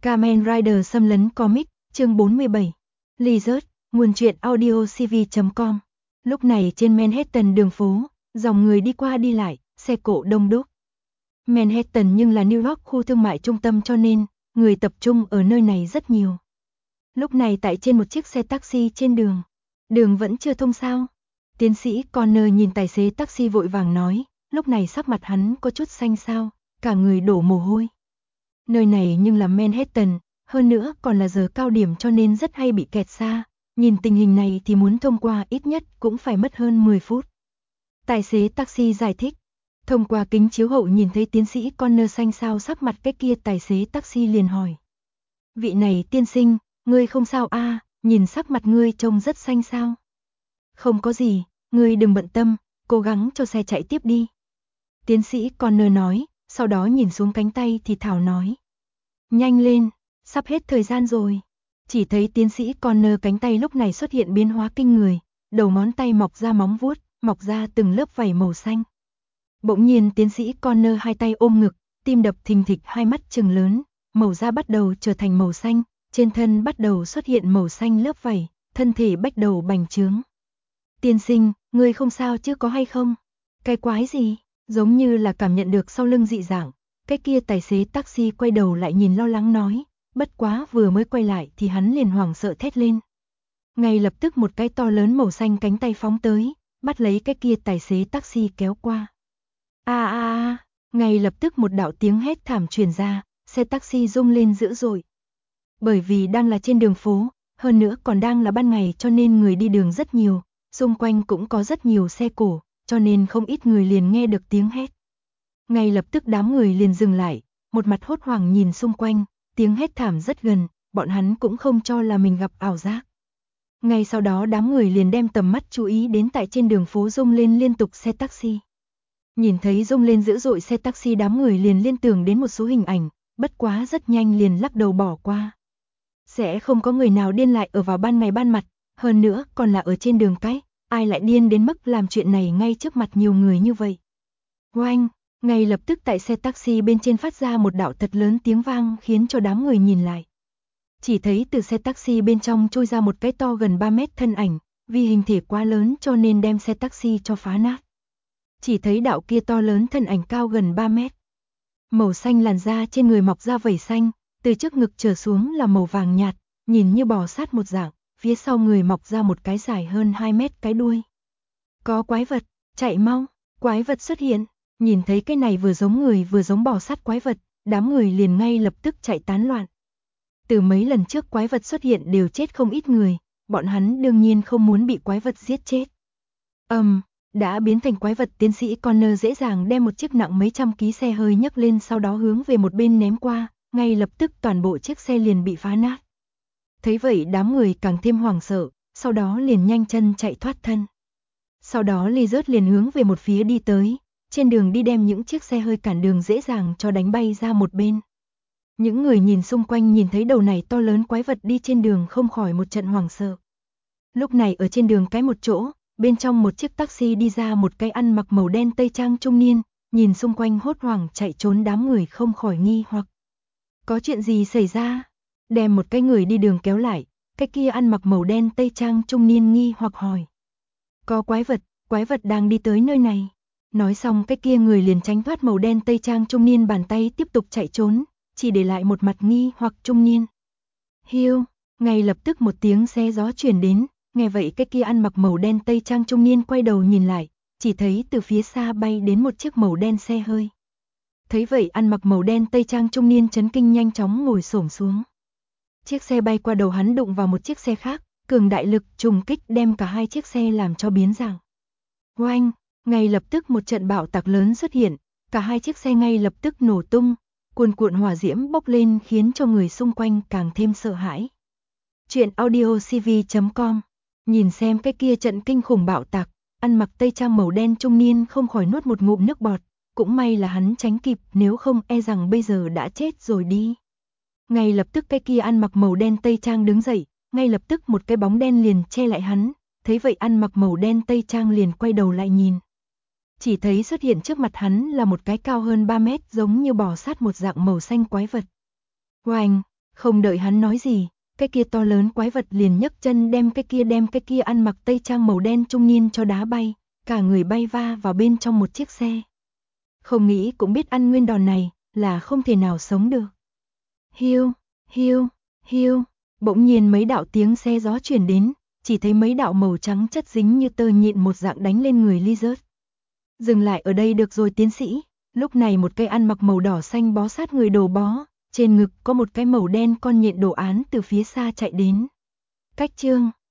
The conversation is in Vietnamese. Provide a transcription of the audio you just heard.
Kamen Rider xâm lấn comic, chương 47. Lizard, nguồn truyện audio cv.com. Lúc này trên Manhattan đường phố, dòng người đi qua đi lại, xe cộ đông đúc. Manhattan nhưng là New York khu thương mại trung tâm cho nên, người tập trung ở nơi này rất nhiều. Lúc này tại trên một chiếc xe taxi trên đường. Đường vẫn chưa thông sao? Tiến sĩ Connor nhìn tài xế taxi vội vàng nói, lúc này sắc mặt hắn có chút xanh xao, cả người đổ mồ hôi. Nơi này nhưng là Manhattan, hơn nữa còn là giờ cao điểm cho nên rất hay bị kẹt xa, nhìn tình hình này thì muốn thông qua ít nhất cũng phải mất hơn 10 phút. Tài xế taxi giải thích, thông qua kính chiếu hậu nhìn thấy tiến sĩ Connor xanh xao sắc mặt, cái kia tài xế taxi liền hỏi. Vị này tiên sinh, ngươi không sao a? Nhìn sắc mặt ngươi trông rất xanh xao. Không có gì, ngươi đừng bận tâm, cố gắng cho xe chạy tiếp đi. Tiến sĩ Connor nói, sau đó nhìn xuống cánh tay thì thảo nói. Nhanh lên, sắp hết thời gian rồi. Chỉ thấy tiến sĩ Connor cánh tay lúc này xuất hiện biến hóa kinh người, đầu ngón tay mọc ra móng vuốt, mọc ra từng lớp vảy màu xanh. Bỗng nhiên tiến sĩ Connor hai tay ôm ngực, tim đập thình thịch, hai mắt trừng lớn, màu da bắt đầu trở thành màu xanh, trên thân bắt đầu xuất hiện màu xanh lớp vảy, thân thể bắt đầu bành trướng. Tiên sinh, ngươi không sao chứ có hay không? Cái quái gì? Giống như là cảm nhận được sau lưng dị dạng, cái kia tài xế taxi quay đầu lại nhìn lo lắng nói, bất quá vừa mới quay lại thì hắn liền hoảng sợ thét lên. Ngay lập tức một cái to lớn màu xanh cánh tay phóng tới, bắt lấy cái kia tài xế taxi kéo qua. Ngay lập tức một đạo tiếng hét thảm truyền ra, xe taxi rung lên dữ dội. Bởi vì đang là trên đường phố, hơn nữa còn đang là ban ngày cho nên người đi đường rất nhiều, xung quanh cũng có rất nhiều xe cổ, cho nên không ít người liền nghe được tiếng hét. Ngay lập tức đám người liền dừng lại, một mặt hốt hoảng nhìn xung quanh, tiếng hét thảm rất gần, bọn hắn cũng không cho là mình gặp ảo giác. Ngay sau đó đám người liền đem tầm mắt chú ý đến tại trên đường phố rung lên liên tục xe taxi. Nhìn thấy rung lên dữ dội xe taxi, đám người liền liên tưởng đến một số hình ảnh, bất quá rất nhanh liền lắc đầu bỏ qua. Sẽ không có người nào điên lại ở vào ban ngày ban mặt, hơn nữa còn là ở trên đường cái, ai lại điên đến mức làm chuyện này ngay trước mặt nhiều người như vậy. Oanh, ngay lập tức tại xe taxi bên trên phát ra một đạo thật lớn tiếng vang khiến cho đám người nhìn lại. Chỉ thấy từ xe taxi bên trong trôi ra một cái to gần 3 mét thân ảnh, vì hình thể quá lớn cho nên đem xe taxi cho phá nát. Chỉ thấy đạo kia to lớn thân ảnh cao gần 3 mét. Màu xanh làn da trên người mọc ra vảy xanh, từ trước ngực trở xuống là màu vàng nhạt, nhìn như bò sát một dạng, phía sau người mọc ra một cái dài hơn 2 mét cái đuôi. Có quái vật, chạy mau, quái vật xuất hiện. Nhìn thấy cái này vừa giống người vừa giống bò sát quái vật, đám người liền ngay lập tức chạy tán loạn. Từ mấy lần trước quái vật xuất hiện đều chết không ít người, bọn hắn đương nhiên không muốn bị quái vật giết chết. Đã biến thành quái vật, tiến sĩ Connor dễ dàng đem một chiếc nặng mấy trăm ký xe hơi nhấc lên, sau đó hướng về một bên ném qua, ngay lập tức toàn bộ chiếc xe liền bị phá nát. Thấy vậy đám người càng thêm hoảng sợ, sau đó liền nhanh chân chạy thoát thân. Sau đó Lizard liền hướng về một phía đi tới, trên đường đi đem những chiếc xe hơi cản đường dễ dàng cho đánh bay ra một bên. Những người nhìn xung quanh nhìn thấy đầu này to lớn quái vật đi trên đường không khỏi một trận hoảng sợ. Lúc này ở trên đường cái một chỗ, bên trong một chiếc taxi đi ra một cái ăn mặc màu đen tây trang trung niên, nhìn xung quanh hốt hoảng chạy trốn, đám người không khỏi nghi hoặc. Có chuyện gì xảy ra? Đem một cái người đi đường kéo lại, cái kia ăn mặc màu đen tây trang trung niên nghi hoặc hỏi. Có quái vật đang đi tới nơi này. Nói xong cái kia người liền tránh thoát màu đen tây trang trung niên bàn tay tiếp tục chạy trốn, chỉ để lại một mặt nghi hoặc trung niên. Hiu, ngay lập tức một tiếng xe gió truyền đến, nghe vậy cái kia ăn mặc màu đen tây trang trung niên quay đầu nhìn lại, chỉ thấy từ phía xa bay đến một chiếc màu đen xe hơi. Thấy vậy ăn mặc màu đen tây trang trung niên chấn kinh nhanh chóng ngồi xổm xuống. Chiếc xe bay qua đầu hắn đụng vào một chiếc xe khác, cường đại lực trùng kích đem cả hai chiếc xe làm cho biến dạng. Oanh, ngay lập tức một trận bạo tạc lớn xuất hiện, cả hai chiếc xe ngay lập tức nổ tung, cuồn cuộn hỏa diễm bốc lên khiến cho người xung quanh càng thêm sợ hãi. Chuyện audio cv.com. Nhìn xem cái kia trận kinh khủng bạo tạc, ăn mặc tây trang màu đen trung niên không khỏi nuốt một ngụm nước bọt, cũng may là hắn tránh kịp, nếu không e rằng bây giờ đã chết rồi đi. Ngay lập tức cái kia ăn mặc màu đen tây trang đứng dậy, ngay lập tức một cái bóng đen liền che lại hắn, thấy vậy ăn mặc màu đen tây trang liền quay đầu lại nhìn. Chỉ thấy xuất hiện trước mặt hắn là một cái cao hơn 3 mét giống như bò sát một dạng màu xanh quái vật. Oanh, Không đợi hắn nói gì, cái kia to lớn quái vật liền nhấc chân đem cái kia ăn mặc tây trang màu đen trung niên cho đá bay, cả người bay va vào bên trong một chiếc xe. Không nghĩ cũng biết ăn nguyên đòn này, là không thể nào sống được. Hiu, hiu, hiu, bỗng nhiên mấy đạo tiếng xe gió truyền đến, chỉ thấy mấy đạo màu trắng chất dính như tơ nhện một dạng đánh lên người Lizard. Dừng lại ở đây được rồi tiến sĩ, lúc này một cây ăn mặc màu đỏ xanh bó sát người đồ bó, trên ngực có một cái màu đen con nhện đồ án từ phía xa chạy đến. Cách chương